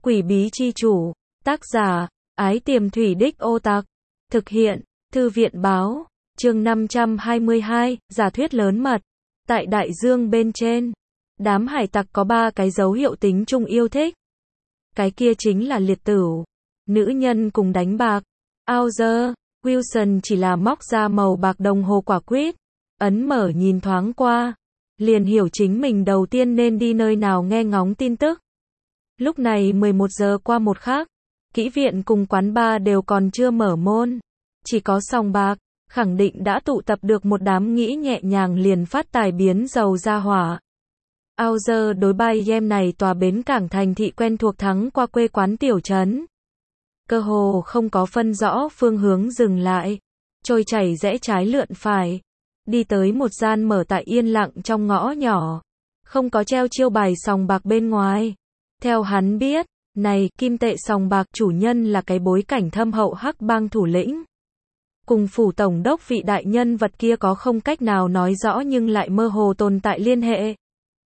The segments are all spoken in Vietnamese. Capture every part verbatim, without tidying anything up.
Quỷ bí chi chủ, tác giả, Ái Tiềm Thủy Đích Ô Tặc, thực hiện, Thư viện báo, chương năm trăm hai mươi hai, giả thuyết lớn mật. Tại đại dương bên trên, đám hải tặc có ba cái dấu hiệu tính chung yêu thích. Cái kia chính là liệt tửu, nữ nhân cùng đánh bạc. Auger, Wilson chỉ là móc ra màu bạc đồng hồ quả quýt, ấn mở nhìn thoáng qua, liền hiểu chính mình đầu tiên nên đi nơi nào nghe ngóng tin tức. Lúc này mười một giờ qua một khắc, kỹ viện cùng quán bar đều còn chưa mở môn, chỉ có sòng bạc, khẳng định đã tụ tập được một đám nghĩ nhẹ nhàng liền phát tài biến giàu ra hỏa. Auger đối bay game này tòa bến cảng thành thị quen thuộc thắng qua quê quán tiểu trấn. Cơ hồ không có phân rõ phương hướng dừng lại, trôi chảy rẽ trái lượn phải, đi tới một gian mở tại yên lặng trong ngõ nhỏ, không có treo chiêu bài sòng bạc bên ngoài. Theo hắn biết, này, kim tệ sòng bạc chủ nhân là cái bối cảnh thâm hậu hắc bang thủ lĩnh. Cùng phủ tổng đốc vị đại nhân vật kia có không cách nào nói rõ nhưng lại mơ hồ tồn tại liên hệ.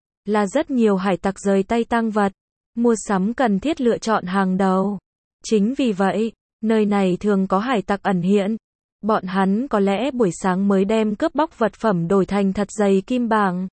Là rất nhiều hải tặc rời tay tang vật, mua sắm cần thiết lựa chọn hàng đầu. Chính vì vậy, nơi này thường có hải tặc ẩn hiện. Bọn hắn có lẽ buổi sáng mới đem cướp bóc vật phẩm đổi thành thật dày kim bảng.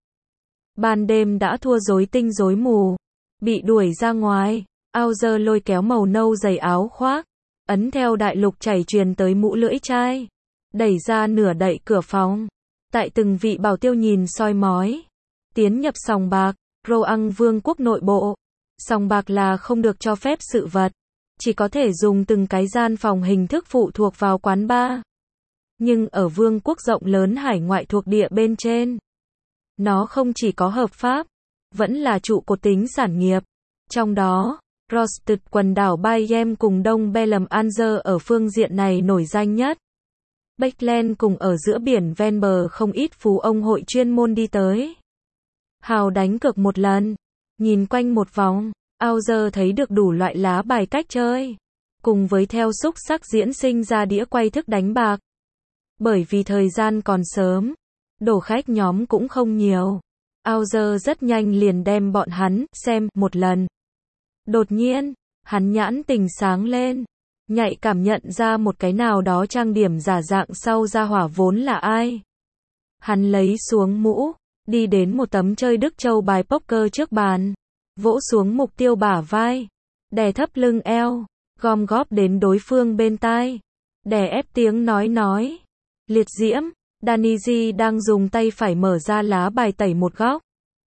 Ban đêm đã thua rối tinh rối mù, bị đuổi ra ngoài. Auger lôi kéo màu nâu dày áo khoác, ấn theo đại lục chảy truyền tới mũ lưỡi chai, đẩy ra nửa đậy cửa phòng. Tại từng vị bảo tiêu nhìn soi mói, tiến nhập sòng bạc, Roang Vương quốc nội bộ. Sòng bạc là không được cho phép sự vật, chỉ có thể dùng từng cái gian phòng hình thức phụ thuộc vào quán bar. Nhưng ở vương quốc rộng lớn hải ngoại thuộc địa bên trên, nó không chỉ có hợp pháp, vẫn là trụ cột tính sản nghiệp. Trong đó, Rosted quần đảo Bayem cùng Đông Belem Anzer ở phương diện này nổi danh nhất. Backland cùng ở giữa biển ven bờ không ít phú ông hội chuyên môn đi tới. Hào đánh cược một lần, nhìn quanh một vòng, Auger thấy được đủ loại lá bài cách chơi, cùng với theo xúc sắc diễn sinh ra đĩa quay thức đánh bạc. Bởi vì thời gian còn sớm, đổ khách nhóm cũng không nhiều, Auger rất nhanh liền đem bọn hắn xem một lần. Đột nhiên, hắn nhãn tình sáng lên, nhạy cảm nhận ra một cái nào đó trang điểm giả dạng sau ra hỏa vốn là ai. Hắn lấy xuống mũ, đi đến một tấm chơi Đức Châu bài poker trước bàn, vỗ xuống mục tiêu bả vai, đè thấp lưng eo, gom góp đến đối phương bên tai, đè ép tiếng nói nói. Liệt diễm, Daniji đang dùng tay phải mở ra lá bài tẩy một góc.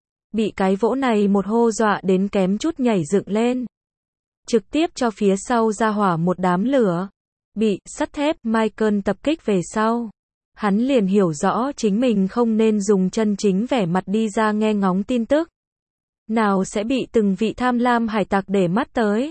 Bị cái vỗ này một hô dọa đến kém chút nhảy dựng lên. Trực tiếp cho phía sau ra hỏa một đám lửa. Bị sắt thép Michael tập kích về sau. Hắn liền hiểu rõ chính mình không nên dùng chân chính vẻ mặt đi ra nghe ngóng tin tức. Nào sẽ bị từng vị tham lam hải tặc để mắt tới.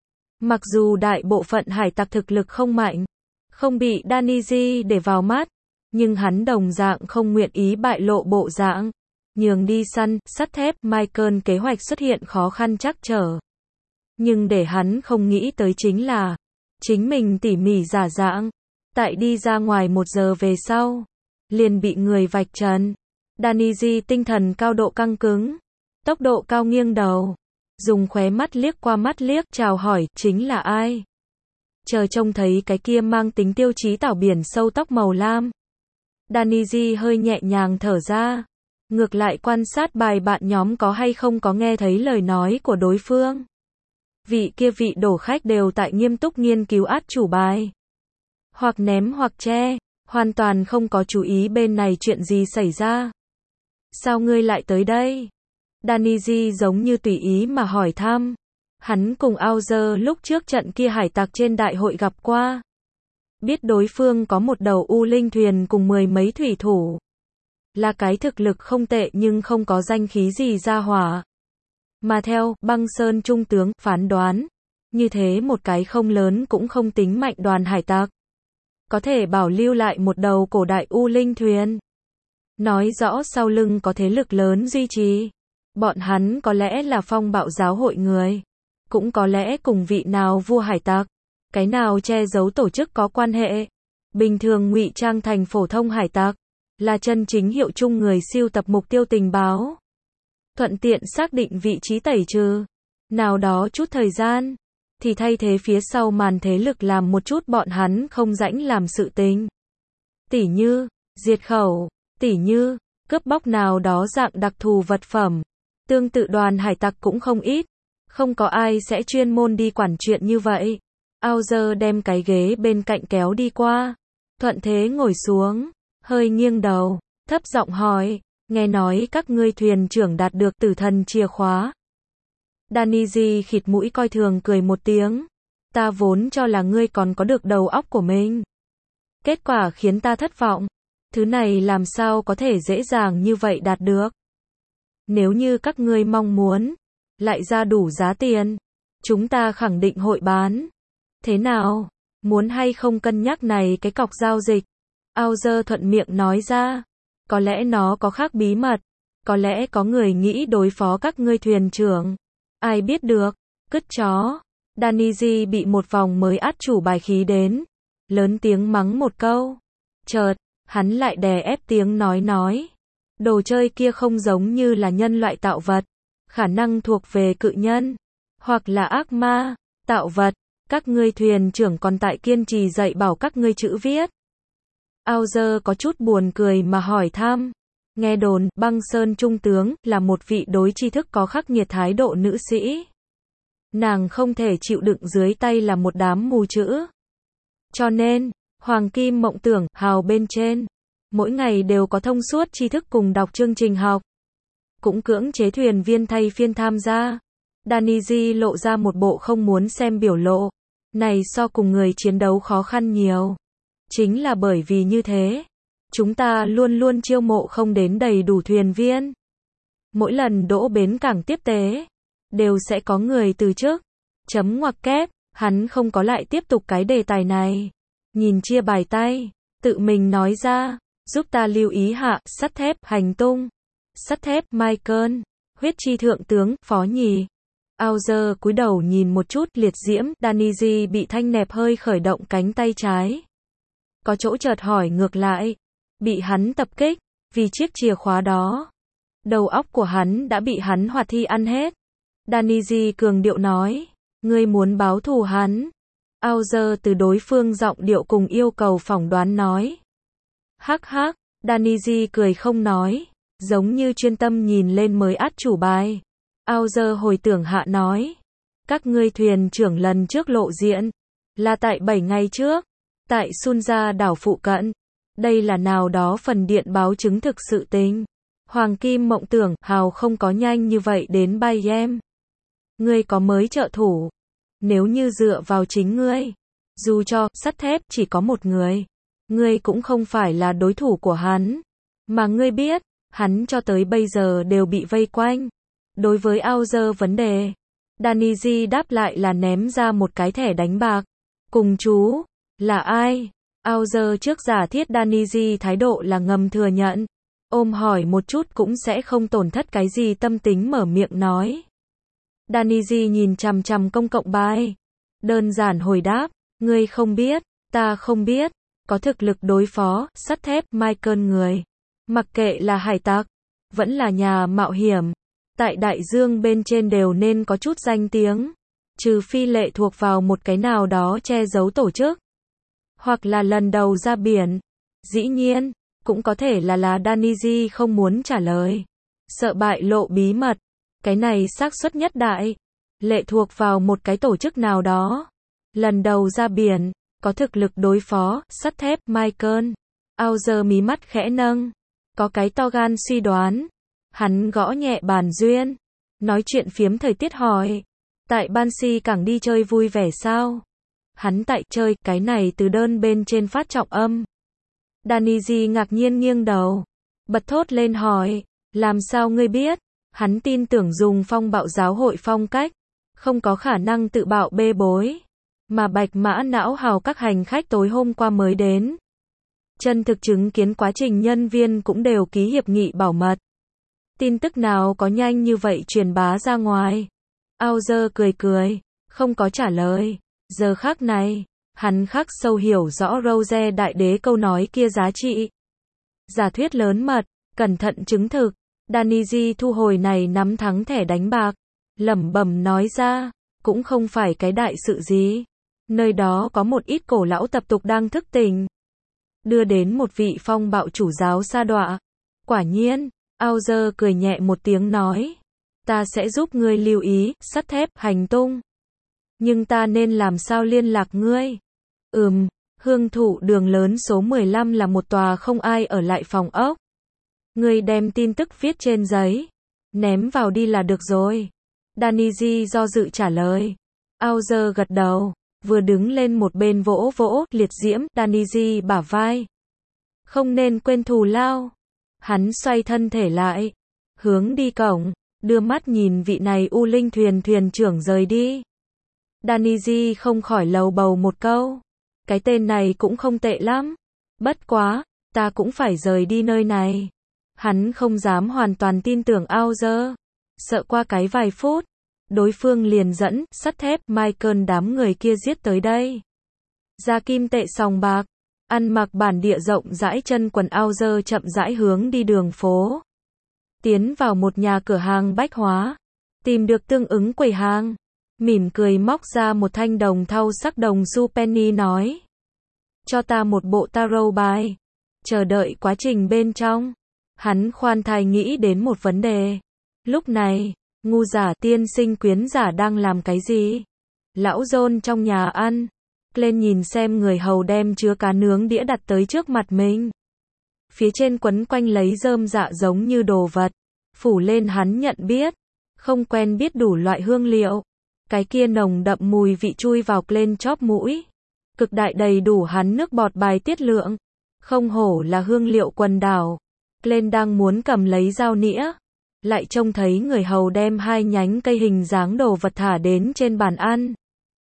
Mặc dù đại bộ phận hải tặc thực lực không mạnh, không bị Daniji để vào mắt, nhưng hắn đồng dạng không nguyện ý bại lộ bộ dạng. Nhường đi săn, sắt thép, Michael kế hoạch xuất hiện khó khăn trắc trở. Nhưng để hắn không nghĩ tới chính là, chính mình tỉ mỉ giả dạng, tại đi ra ngoài một giờ về sau, liền bị người vạch trần. Daniji tinh thần cao độ căng cứng, tốc độ cao nghiêng đầu, dùng khóe mắt liếc qua mắt liếc, chào hỏi, chính là ai? Chờ trông thấy cái kia mang tính tiêu chí tảo biển sâu tóc màu lam. Daniji hơi nhẹ nhàng thở ra. Ngược lại quan sát bài bạn nhóm có hay không có nghe thấy lời nói của đối phương. Vị kia vị đổ khách đều tại nghiêm túc nghiên cứu át chủ bài. Hoặc ném hoặc che, hoàn toàn không có chú ý bên này chuyện gì xảy ra. Sao ngươi lại tới đây? Daniji giống như tùy ý mà hỏi thăm. Hắn cùng Auger lúc trước trận kia hải tặc trên đại hội gặp qua. Biết đối phương có một đầu u linh thuyền cùng mười mấy thủy thủ. Là cái thực lực không tệ nhưng không có danh khí gì ra hỏa. Mà theo Băng Sơn Trung tướng phán đoán, như thế một cái không lớn cũng không tính mạnh đoàn hải tặc, có thể bảo lưu lại một đầu cổ đại u linh thuyền. Nói rõ sau lưng có thế lực lớn duy trì. Bọn hắn có lẽ là phong bạo giáo hội người, cũng có lẽ cùng vị nào vua hải tặc, cái nào che giấu tổ chức có quan hệ. Bình thường ngụy trang thành phổ thông hải tặc, là chân chính hiệu chung người siêu tập mục tiêu tình báo. Thuận tiện xác định vị trí tẩy trừ. nào đó chút thời gian, thì thay thế phía sau màn thế lực làm một chút bọn hắn không rãnh làm sự tình. Tỉ như, diệt khẩu, tỉ như, cướp bóc nào đó dạng đặc thù vật phẩm. Tương tự đoàn hải tặc cũng không ít, không có ai sẽ chuyên môn đi quản chuyện như vậy. Auger đem cái ghế bên cạnh kéo đi qua, thuận thế ngồi xuống, hơi nghiêng đầu, thấp giọng hỏi, nghe nói các ngươi thuyền trưởng đạt được tử thần chìa khóa. Danny khịt mũi coi thường cười một tiếng, ta vốn cho là ngươi còn có được đầu óc của mình. Kết quả khiến ta thất vọng, thứ này làm sao có thể dễ dàng như vậy đạt được. Nếu như các ngươi mong muốn, lại ra đủ giá tiền, chúng ta khẳng định hội bán. Thế nào, muốn hay không cân nhắc này cái cọc giao dịch? Auger thuận miệng nói ra, có lẽ nó có khác bí mật, có lẽ có người nghĩ đối phó các ngươi thuyền trưởng. Ai biết được, cứt chó. Danny bị một vòng mới át chủ bài khí đến, lớn tiếng mắng một câu. Chợt, hắn lại đè ép tiếng nói nói. Đồ chơi kia không giống như là nhân loại tạo vật, khả năng thuộc về cự nhân, hoặc là ác ma, tạo vật. Các ngươi thuyền trưởng còn tại kiên trì dạy bảo các ngươi chữ viết. Auger có chút buồn cười mà hỏi thăm. Nghe đồn, Băng Sơn Trung tướng là một vị đối tri thức có khắc nghiệt thái độ nữ sĩ. Nàng không thể chịu đựng dưới tay là một đám mù chữ. Cho nên, Hoàng Kim Mộng Tưởng, hào bên trên, mỗi ngày đều có thông suốt tri thức cùng đọc chương trình học. Cũng cưỡng chế thuyền viên thay phiên tham gia. Danny lộ ra một bộ không muốn xem biểu lộ. Này so cùng người chiến đấu khó khăn nhiều. Chính là bởi vì như thế, chúng ta luôn luôn chiêu mộ không đến đầy đủ thuyền viên. Mỗi lần đỗ bến cảng tiếp tế, đều sẽ có người từ chức. Chấm ngoặc kép, hắn không có lại tiếp tục cái đề tài này. Nhìn chia bài tay, tự mình nói ra, giúp ta lưu ý hạ, sắt thép, hành tung. Sắt thép, Michael, huyết chi thượng tướng, phó nhì. Auger cúi đầu nhìn một chút liệt diễm, Danny bị thanh nẹp hơi khởi động cánh tay trái. Có chỗ chợt hỏi ngược lại, bị hắn tập kích, vì chiếc chìa khóa đó. Đầu óc của hắn đã bị hắn hoạt thi ăn hết. Danny cường điệu nói, ngươi muốn báo thù hắn. Auger từ đối phương giọng điệu cùng yêu cầu phỏng đoán nói. Hắc hắc, Danny cười không nói, giống như chuyên tâm nhìn lên mới át chủ bài. Auger hồi tưởng hạ nói, các ngươi thuyền trưởng lần trước lộ diện, là tại bảy ngày trước, tại Sunja đảo phụ cận. Đây là nào đó phần điện báo chứng thực sự tình. Hoàng Kim Mộng Tưởng, hào không có nhanh như vậy đến Bayem. Ngươi có mới trợ thủ. Nếu như dựa vào chính ngươi, dù cho sắt thép chỉ có một người, ngươi cũng không phải là đối thủ của hắn. Mà ngươi biết, hắn cho tới bây giờ đều bị vây quanh. Đối với Auger vấn đề, Danny đáp lại là ném ra một cái thẻ đánh bạc. Cùng chú, là ai? Auger trước giả thiết Danny thái độ là ngầm thừa nhận. Ôm hỏi một chút cũng sẽ không tổn thất cái gì tâm tính mở miệng nói. Danny nhìn chằm chằm công cộng bài. Đơn giản hồi đáp, ngươi không biết, ta không biết, có thực lực đối phó, sắt thép, Michael người. Mặc kệ là hải tặc, vẫn là nhà mạo hiểm. Tại đại dương bên trên đều nên có chút danh tiếng. Trừ phi lệ thuộc vào một cái nào đó che giấu tổ chức. Hoặc là lần đầu ra biển. Dĩ nhiên, cũng có thể là là Danny không muốn trả lời. Sợ bại lộ bí mật. Cái này xác suất nhất đại. Lệ thuộc vào một cái tổ chức nào đó. Lần đầu ra biển, có thực lực đối phó, sắt thép, Michael. Auger mí mắt khẽ nâng. Có cái to gan suy đoán. Hắn gõ nhẹ bàn duyên. Nói chuyện phiếm thời tiết hỏi. Tại Banshee cảng đi chơi vui vẻ sao? Hắn tại chơi, cái này từ đơn bên trên phát trọng âm. Danny ngạc nhiên nghiêng đầu. Bật thốt lên hỏi. Làm sao ngươi biết? Hắn tin tưởng dùng phong bạo giáo hội phong cách. Không có khả năng tự bạo bê bối. Mà bạch mã não hào các hành khách tối hôm qua mới đến. Chân thực chứng kiến quá trình nhân viên cũng đều ký hiệp nghị bảo mật. Tin tức nào có nhanh như vậy truyền bá ra ngoài? Auger cười cười, không có trả lời. Giờ khắc này, hắn khắc sâu hiểu rõ Rose đại đế câu nói kia giá trị. Giả thuyết lớn mật, cẩn thận chứng thực. Danny thu hồi này nắm thắng thẻ đánh bạc. lẩm bẩm nói ra, cũng không phải cái đại sự gì. Nơi đó có một ít cổ lão tập tục đang thức tỉnh. Đưa đến một vị phong bạo chủ giáo sa đọa. Quả nhiên, Auger cười nhẹ một tiếng nói. Ta sẽ giúp ngươi lưu ý, sắt thép, hành tung. Nhưng ta nên làm sao liên lạc ngươi? Ừm, hương thụ đường lớn số mười lăm là một tòa không ai ở lại phòng ốc. Ngươi đem tin tức viết trên giấy. Ném vào đi là được rồi. Daniji do dự trả lời. Auger gật đầu. Vừa đứng lên một bên vỗ vỗ, liệt diễm, Daniji bả vai. Không nên quên thù lao. Hắn xoay thân thể lại. Hướng đi cổng. Đưa mắt nhìn vị này U Linh thuyền thuyền trưởng rời đi. Daniji không khỏi lầu bầu một câu. Cái tên này cũng không tệ lắm. Bất quá, ta cũng phải rời đi nơi này. Hắn không dám hoàn toàn tin tưởng Auger. Sợ qua cái vài phút, đối phương liền dẫn, sắt thép, Michael đám người kia giết tới đây. Ra kim tệ sòng bạc, ăn mặc bản địa rộng rãi chân quần Auger chậm rãi hướng đi đường phố. Tiến vào một nhà cửa hàng bách hóa, tìm được tương ứng quầy hàng, mỉm cười móc ra một thanh đồng thau sắc đồng xu penny nói. Cho ta một bộ tarot bài. Chờ đợi quá trình bên trong, hắn khoan thai nghĩ đến một vấn đề. Lúc này, ngu giả tiên sinh quyến giả đang làm cái gì? Lão John trong nhà ăn, lên nhìn xem người hầu đem chứa cá nướng đĩa đặt tới trước mặt mình. Phía trên quấn quanh lấy rơm dạ giống như đồ vật, phủ lên hắn nhận biết, không quen biết đủ loại hương liệu. Cái kia nồng đậm mùi vị chui vào lên chóp mũi, cực đại đầy đủ hắn nước bọt bài tiết lượng. Không hổ là hương liệu quần đảo. Lên đang muốn cầm lấy dao nĩa, lại trông thấy người hầu đem hai nhánh cây hình dáng đồ vật thả đến trên bàn ăn.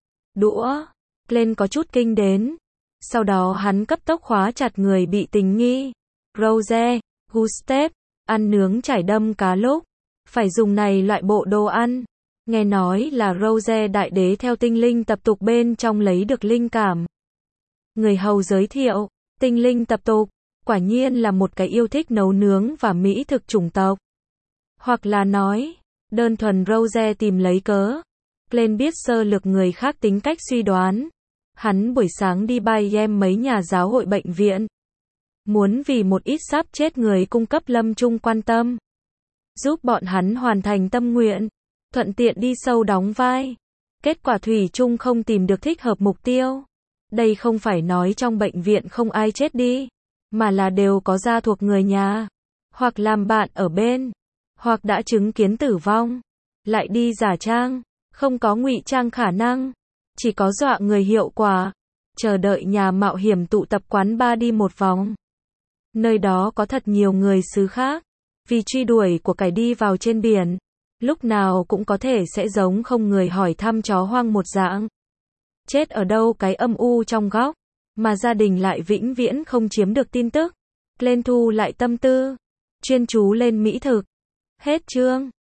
Đũa, lên có chút kinh đến. Sau đó hắn cấp tốc khóa chặt người bị tình nghi. Rose, Gustave, ăn nướng chải đâm cá lúc, phải dùng này loại bộ đồ ăn. Nghe nói là Rose đại đế theo tinh linh tập tục bên trong lấy được linh cảm. Người hầu giới thiệu, tinh linh tập tục, quả nhiên là một cái yêu thích nấu nướng và mỹ thực chủng tộc. Hoặc là nói, đơn thuần Rose tìm lấy cớ. Glenn biết sơ lược người khác tính cách suy đoán. Hắn buổi sáng đi bay em mấy nhà giáo hội bệnh viện. Muốn vì một ít sắp chết người cung cấp lâm chung quan tâm. Giúp bọn hắn hoàn thành tâm nguyện. Thuận tiện đi sâu đóng vai. Kết quả thủy chung không tìm được thích hợp mục tiêu. Đây không phải nói trong bệnh viện không ai chết đi, mà là đều có gia thuộc người nhà, hoặc làm bạn ở bên, hoặc đã chứng kiến tử vong, lại đi giả trang, không có ngụy trang khả năng, chỉ có dọa người hiệu quả. Chờ đợi nhà mạo hiểm tụ tập quán bar đi một vòng. Nơi đó có thật nhiều người xứ khác, vì truy đuổi của cải đi vào trên biển, lúc nào cũng có thể sẽ giống không người hỏi thăm chó hoang một dạng. Chết ở đâu cái âm u trong góc, mà gia đình lại vĩnh viễn không chiếm được tin tức. Lên thu lại tâm tư, chuyên chú lên mỹ thực. Hết chương.